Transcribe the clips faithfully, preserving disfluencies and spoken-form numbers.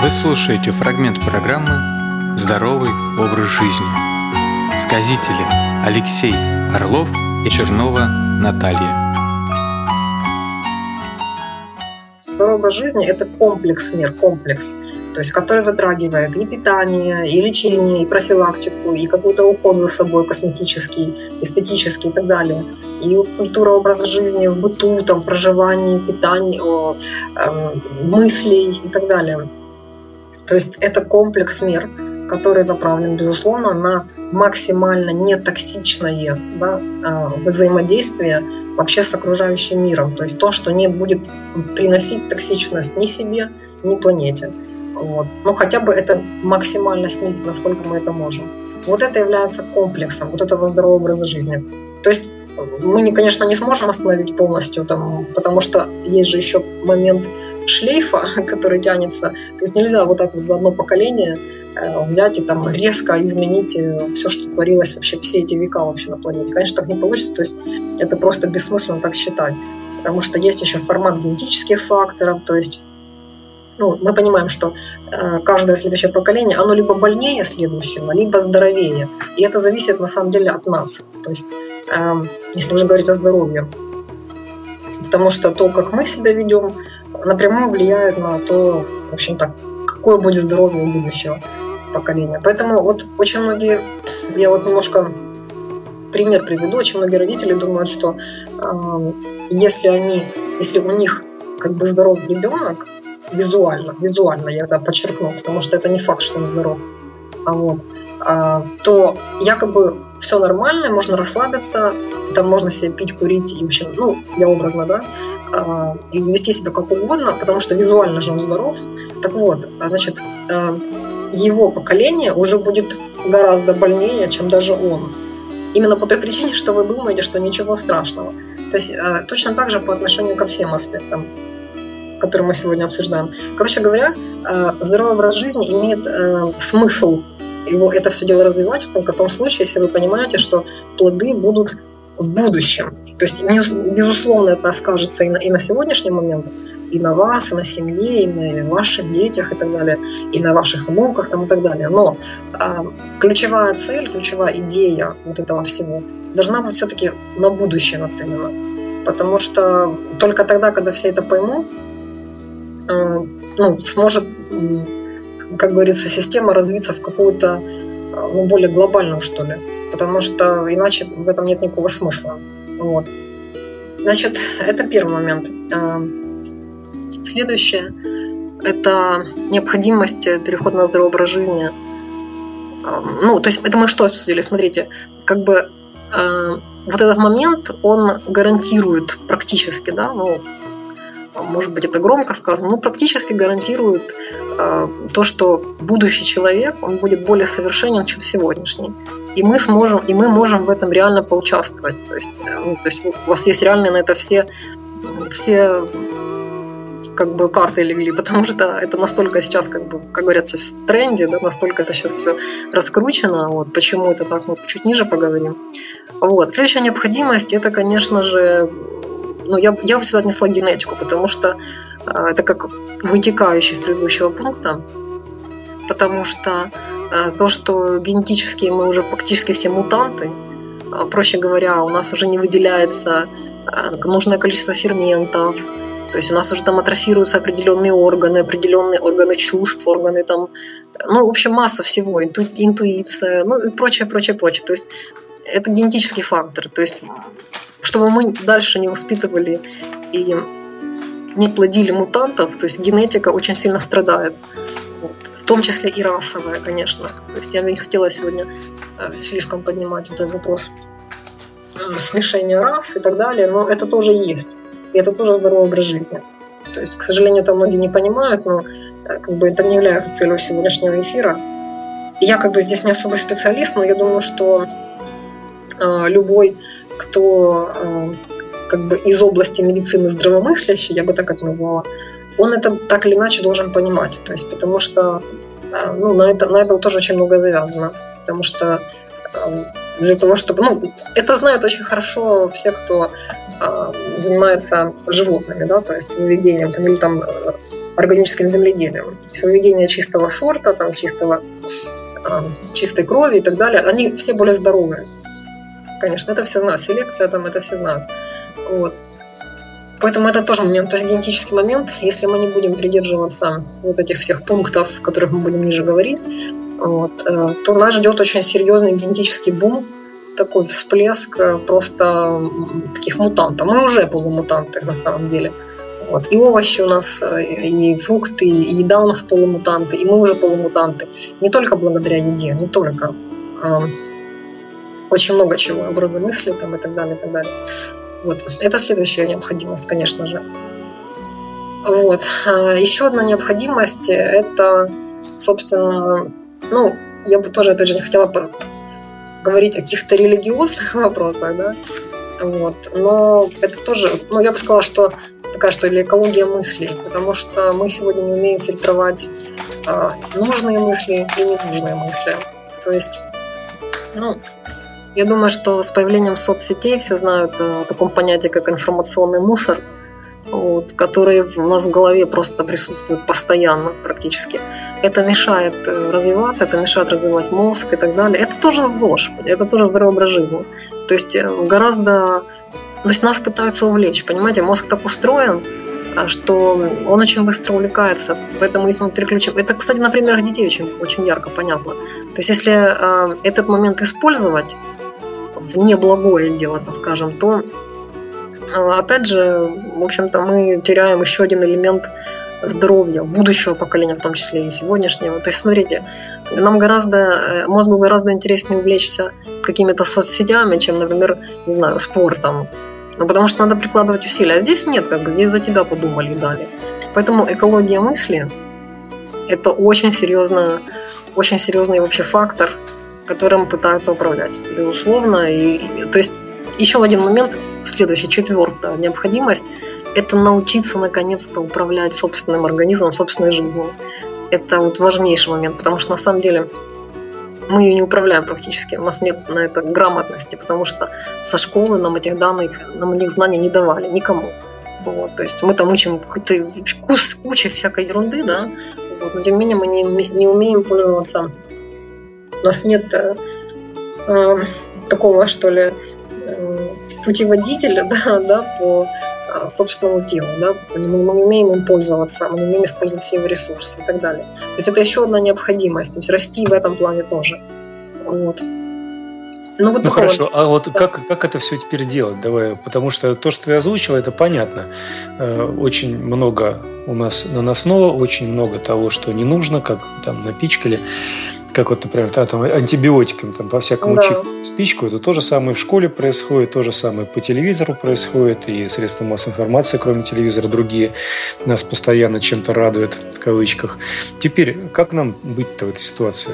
Вы слушаете фрагмент программы «Здоровый образ жизни». Сказители Алексей Орлов и Чернова Наталья. Здоровый образ жизни – это комплекс мер, комплекс, то есть, который затрагивает и питание, и лечение, и профилактику, и какой-то уход за собой косметический, эстетический и так далее. И культура образа жизни в быту, там, проживании, питании, о, э, мыслей и так далее. То есть это комплекс мер, который направлен, безусловно, на максимально нетоксичное, да, взаимодействие вообще с окружающим миром. То есть то, что не будет приносить токсичность ни себе, ни планете. Вот. Но хотя бы это максимально снизить, насколько мы это можем. Вот это является комплексом вот этого здорового образа жизни. То есть мы, конечно, не сможем остановить полностью, там, потому что есть же еще момент шлейфа, который тянется. То есть нельзя вот так вот за одно поколение э, взять и там резко изменить все, что творилось вообще все эти века вообще на планете. Конечно, так не получится. То есть это просто бессмысленно так считать. Потому что есть еще формат генетических факторов. То есть ну, мы понимаем, что э, каждое следующее поколение, оно либо больнее следующего, либо здоровее. И это зависит на самом деле от нас. То есть э, если уже говорить о здоровье. Потому что то, как мы себя ведем, напрямую влияет на то, в общем-то, какое будет здоровье у будущего поколения. Поэтому вот очень многие, я вот немножко пример приведу, очень многие родители думают, что э, если они, если у них как бы здоров ребенок, визуально, визуально я это подчеркну, потому что это не факт, что он здоров, а вот, э, то якобы все нормально, можно расслабиться, там можно себе пить, курить, и, в общем, ну, я образно, да, и вести себя как угодно, потому что визуально же он здоров. Так вот, значит, его поколение уже будет гораздо больнее, чем даже он. Именно по той причине, что вы думаете, что ничего страшного. То есть точно так же по отношению ко всем аспектам, которые мы сегодня обсуждаем. Короче говоря, здоровый образ жизни имеет смысл его это все дело развивать только в том случае, если вы понимаете, что плоды будут в будущем. То есть, безусловно, это скажется и на, и на сегодняшний момент, и на вас, и на семье, и на ваших детях, и так далее, и на ваших внуках, там, и так далее. Но а, ключевая цель, ключевая идея вот этого всего должна быть все-таки на будущее нацелена. Потому что только тогда, когда все это поймут, а, ну, сможет, как говорится, система развиться в какую-то ну, более глобальную, что ли. Потому что иначе в этом нет никакого смысла. Вот. Значит, это первый момент. Следующее – это необходимость перехода на здоровый образ жизни. Ну, то есть это мы что обсудили? Смотрите, как бы вот этот момент, он гарантирует практически, да, ну, может быть, это громко сказано, но практически гарантирует то, что будущий человек, он будет более совершенен, чем сегодняшний. И мы сможем, и мы можем в этом реально поучаствовать. То есть, ну, то есть у вас есть реально на это все, все как бы карты легли, потому что это настолько сейчас, как бы, как говорится, в тренде, да, настолько это сейчас все раскручено. Вот, почему это так, мы чуть ниже поговорим. Вот. Следующая необходимость, это, конечно же, ну, я, я бы сюда отнесла генетику, потому что э, это как вытекающий из предыдущего пункта, потому что то, что генетически мы уже практически все мутанты, проще говоря, у нас уже не выделяется нужное количество ферментов, то есть у нас уже там атрофируются определенные органы, определенные органы чувств, органы там, ну, в общем, масса всего, инту, интуиция, ну и прочее, прочее, прочее. То есть это генетический фактор. То есть чтобы мы дальше не воспитывали и не плодили мутантов, то есть генетика очень сильно страдает. В том числе и расовая, конечно. То есть я бы не хотела сегодня слишком поднимать вот этот вопрос смешения рас и так далее, но это тоже есть. И это тоже здоровый образ жизни. То есть, к сожалению, это многие не понимают, но как бы это не является целью сегодняшнего эфира. И я как бы здесь не особый специалист, но я думаю, что э, любой, кто э, как бы из области медицины здравомыслящий, я бы так это назвала, он это так или иначе должен понимать. То есть, потому что ну, на, это, на это тоже очень много завязано. Потому что для того, чтобы... Ну, это знают очень хорошо все, кто э, занимается животными, да, то есть выведением там, или там органическим земледелием. Выведение чистого сорта, там, чистого, э, чистой крови и так далее, они все более здоровые. Конечно, это все знают. Селекция, там, это все знают. Вот. Поэтому это тоже момент, то есть генетический момент. Если мы не будем придерживаться вот этих всех пунктов, о которых мы будем ниже говорить, вот, то нас ждет очень серьезный генетический бум, такой всплеск просто таких мутантов. Мы уже полумутанты на самом деле. Вот. И овощи у нас, и фрукты, и еда у нас полумутанты, и мы уже полумутанты. Не только благодаря еде, не только. Очень много чего, образы мысли там, и так далее, и так далее. Вот. Это следующая необходимость, конечно же. Вот. Еще одна необходимость – это, собственно, ну, я бы тоже, опять же, не хотела говорить о каких-то религиозных вопросах, да, вот, но это тоже, ну, я бы сказала, что такая, что ли, экология мыслей, потому что мы сегодня не умеем фильтровать а, нужные мысли и ненужные мысли. То есть, ну, я думаю, что с появлением соцсетей все знают о таком понятии, как информационный мусор, вот, который у нас в голове просто присутствует постоянно практически. Это мешает развиваться, это мешает развивать мозг и так далее. Это тоже ЗОЖ, это тоже здоровый образ жизни. То есть гораздо... То есть нас пытаются увлечь, понимаете? Мозг так устроен, что он очень быстро увлекается. Поэтому если мы переключим... Это, кстати, на примерах детей очень, очень ярко понятно. То есть если э, этот момент использовать в неблагое дело, так скажем, то опять же, в общем-то, мы теряем еще один элемент здоровья будущего поколения, в том числе и сегодняшнего. То есть, смотрите, нам гораздо, мозгу гораздо интереснее увлечься какими-то соцсетями, чем, например, не знаю, спортом. Ну, потому что надо прикладывать усилия. А здесь нет, как бы, здесь за тебя подумали и дали. Поэтому экология мысли – это очень серьезно, очень серьезный вообще фактор, которым пытаются управлять, безусловно. И, и, то есть, еще один момент, следующий, четвертая необходимость – это научиться наконец-то управлять собственным организмом, собственной жизнью. Это вот важнейший момент, потому что на самом деле мы ее не управляем практически, у нас нет на это грамотности, потому что со школы нам этих данных, нам этих знаний не давали никому. Вот, то есть мы там учим какой-то кучу всякой ерунды, да, вот, но тем не менее мы не, не умеем пользоваться. У нас нет э, э, такого, что ли, э, путеводителя, да, да, по э, собственному телу, да, мы не умеем им пользоваться, мы не умеем использовать все его ресурсы и так далее. То есть это еще одна необходимость, то есть расти в этом плане тоже. Вот. Ну, вот ну хорошо, а вот да. как, как это все теперь делать? Давай, потому что то, что ты озвучила, это понятно. Очень много у нас наносного, очень много того, что не нужно, как там напичкали, как вот, например, там, антибиотиками там, по-всякому да. спичку. Это то же самое в школе происходит, то же самое по телевизору происходит, и средства массовой информации, кроме телевизора, другие нас постоянно чем-то радуют, в кавычках. Теперь, как нам быть-то в этой ситуации?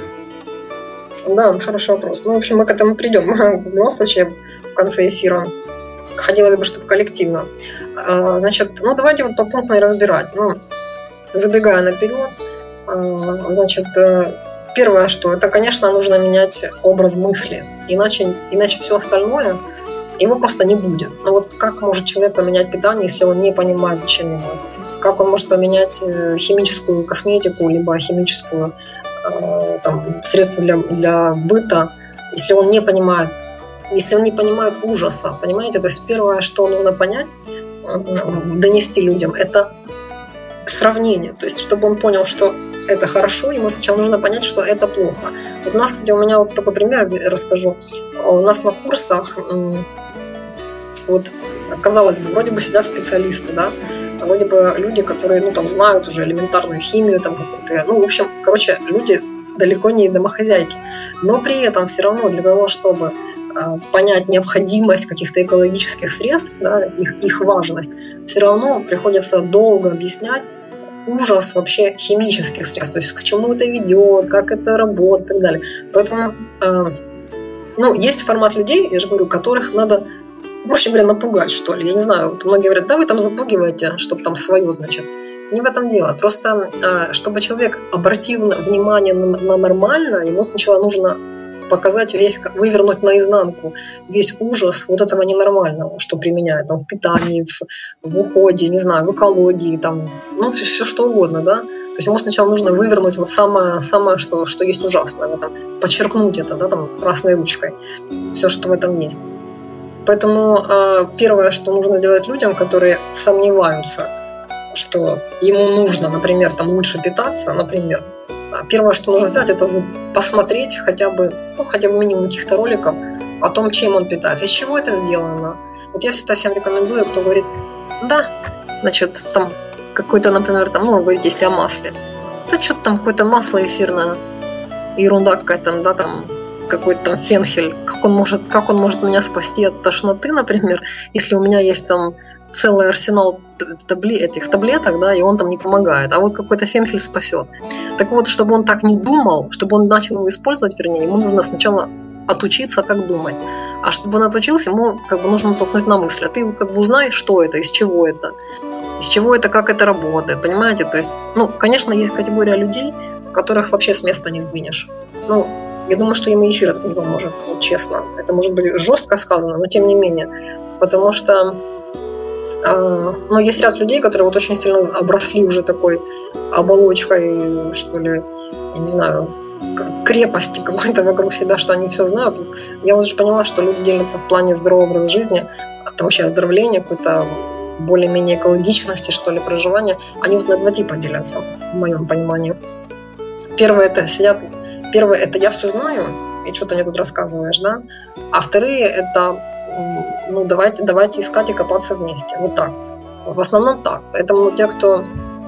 Да, хороший вопрос. Ну, в общем, мы к этому придем. В любом случае, в конце эфира хотелось бы, чтобы коллективно. Значит, ну, давайте вот попунктно и разбирать. Ну, забегая наперед, значит, первое, что это, конечно, нужно менять образ мысли. Иначе, иначе все остальное, его просто не будет. Ну, вот как может человек поменять питание, если он не понимает, зачем ему? Как он может поменять химическую косметику, либо химическую там, средства для, для быта, если он не понимает, если он не понимает ужаса, понимаете? То есть первое, что нужно понять, донести людям, это сравнение. То есть чтобы он понял, что это хорошо, ему сначала нужно понять, что это плохо. Вот у нас, кстати, у меня вот такой пример расскажу. У нас на курсах, вот, казалось бы, вроде бы сидят специалисты, да, вроде бы люди, которые, ну, там, знают уже элементарную химию, там, какую-то, ну, в общем, короче, люди далеко не домохозяйки. Но при этом все равно для того, чтобы э, понять необходимость каких-то экологических средств, да, их, их важность, все равно приходится долго объяснять ужас вообще химических средств, то есть к чему это ведет, как это работает и так далее. Поэтому, э, ну, есть формат людей, я же говорю, которых надо, проще говоря, напугать, что ли. Я не знаю, многие говорят, да, вы там запугиваете, чтобы там свое, значит. Не в этом дело. Просто, чтобы человек обратил внимание на нормально, ему сначала нужно показать весь, вывернуть наизнанку весь ужас вот этого ненормального, что применяют там в питании, в, в уходе, не знаю, в экологии, там, ну, все, все что угодно, да. То есть ему сначала нужно вывернуть вот самое, самое что, что есть ужасное, вот там, подчеркнуть это, да, там, красной ручкой, все, что в этом есть. Поэтому э, первое, что нужно сделать людям, которые сомневаются, что ему нужно, например, там, лучше питаться, например, первое, что нужно сделать, это посмотреть хотя бы, ну, хотя бы минимум каких-то роликов о том, чем он питается, из чего это сделано. Вот я всегда всем рекомендую, кто говорит, да, значит, там, какой-то, например, там, ну, говорить, если о масле. Да что-то там какое-то масло эфирное, ерунда какая-то, да, там, какой-то там фенхель. Как он может, как он может меня спасти от тошноты, например, если у меня есть там целый арсенал табли, этих таблеток, да, и он там не помогает. А вот какой-то фенхель спасет. Так вот, чтобы он так не думал, чтобы он начал его использовать, вернее, ему нужно сначала отучиться так думать. А чтобы он отучился, ему как бы нужно толкнуть на мысль. А ты вот как бы узнаешь, что это, из чего это. Из чего это, как это работает, понимаете? То есть, ну, конечно, есть категория людей, которых вообще с места не сдвинешь. Ну, я думаю, что им и эфир этот не поможет, вот честно. Это может быть жестко сказано, но тем не менее. Потому что, э, ну, есть ряд людей, которые вот очень сильно обросли уже такой оболочкой, что ли, я не знаю, крепости какой-то вокруг себя, что они все знают. Я уже поняла, что люди делятся в плане здорового образа жизни, это вообще оздоровления, какой-то более-менее экологичности, что ли, проживания, они вот на два типа делятся, в моем понимании. Первое это сидят, первое это я все знаю, и что ты мне тут рассказываешь, да? А вторые это, ну, давайте, давайте искать и копаться вместе. Вот так. Вот в основном так. Поэтому те, кто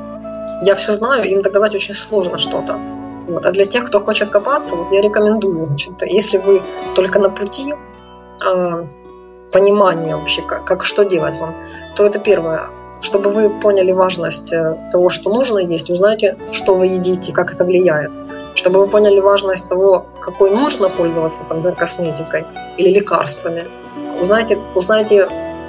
я все знаю, им доказать очень сложно что-то. Вот. А для тех, кто хочет копаться, вот я рекомендую, значит, если вы только на пути э, понимания вообще, как, как что делать вам, то это первое. Чтобы вы поняли важность того, что нужно есть, узнайте, что вы едите, как это влияет. Чтобы вы поняли важность того, какой нужно пользоваться, там, например, косметикой или лекарствами. Узнайте, узнайте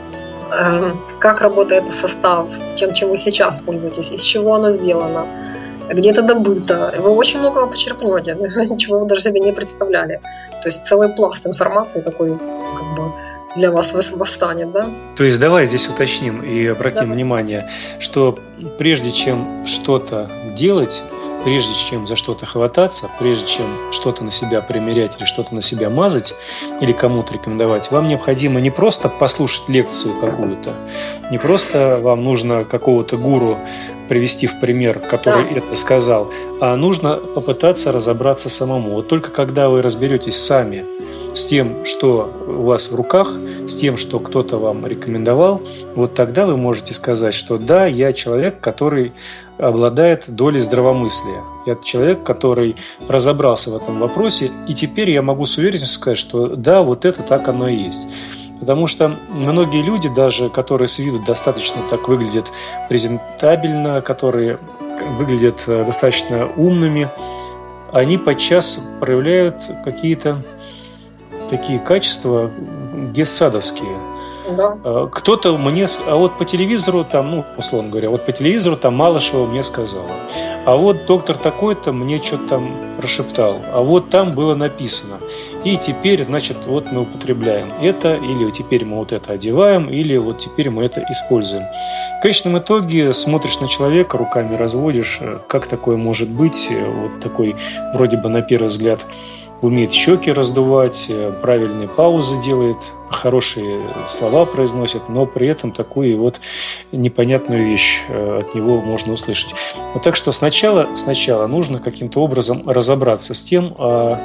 э, как работает состав, тем, чем вы сейчас пользуетесь, из чего оно сделано, где это добыто. Вы очень многого почерпнете, чего вы даже себе не представляли. То есть целый пласт информации такой, как бы, для вас восстанет, да? То есть давай здесь уточним и обратим да. внимание, что прежде чем что-то делать, прежде чем за что-то хвататься, прежде чем что-то на себя примерять или что-то на себя мазать или кому-то рекомендовать, вам необходимо не просто послушать лекцию какую-то, не просто вам нужно какого-то гуру привести в пример, который да. это сказал, а нужно попытаться разобраться самому. Вот только когда вы разберетесь сами с тем, что у вас в руках, с тем, что кто-то вам рекомендовал, вот тогда вы можете сказать, что да, я человек, который обладает долей здравомыслия. Я человек, который разобрался в этом вопросе, и теперь я могу с уверенностью сказать, что да, вот это так оно и есть. Потому что многие люди, даже которые с виду достаточно так выглядят презентабельно, которые выглядят достаточно умными, они подчас проявляют какие-то такие качества гессадовские. Да. Кто-то мне, а вот по телевизору там, ну, условно говоря, вот по телевизору там Малышева мне сказала, а вот доктор такой-то мне что-то там прошептал, а вот там было написано. И теперь, значит, вот мы употребляем это, или теперь мы вот это одеваем, или вот теперь мы это используем. В конечном итоге смотришь на человека, руками разводишь, как такое может быть, вот такой вроде бы на первый взгляд умеет щеки раздувать, правильные паузы делает, хорошие слова произносит, но при этом такую вот непонятную вещь от него можно услышать. Вот так что сначала, сначала нужно каким-то образом разобраться с тем,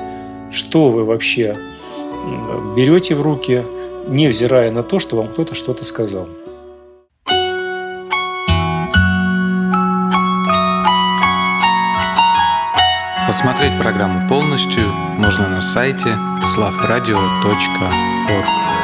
что вы вообще берете в руки, невзирая на то, что вам кто-то что-то сказал. Посмотреть программу полностью можно на сайте славрадио точка орг.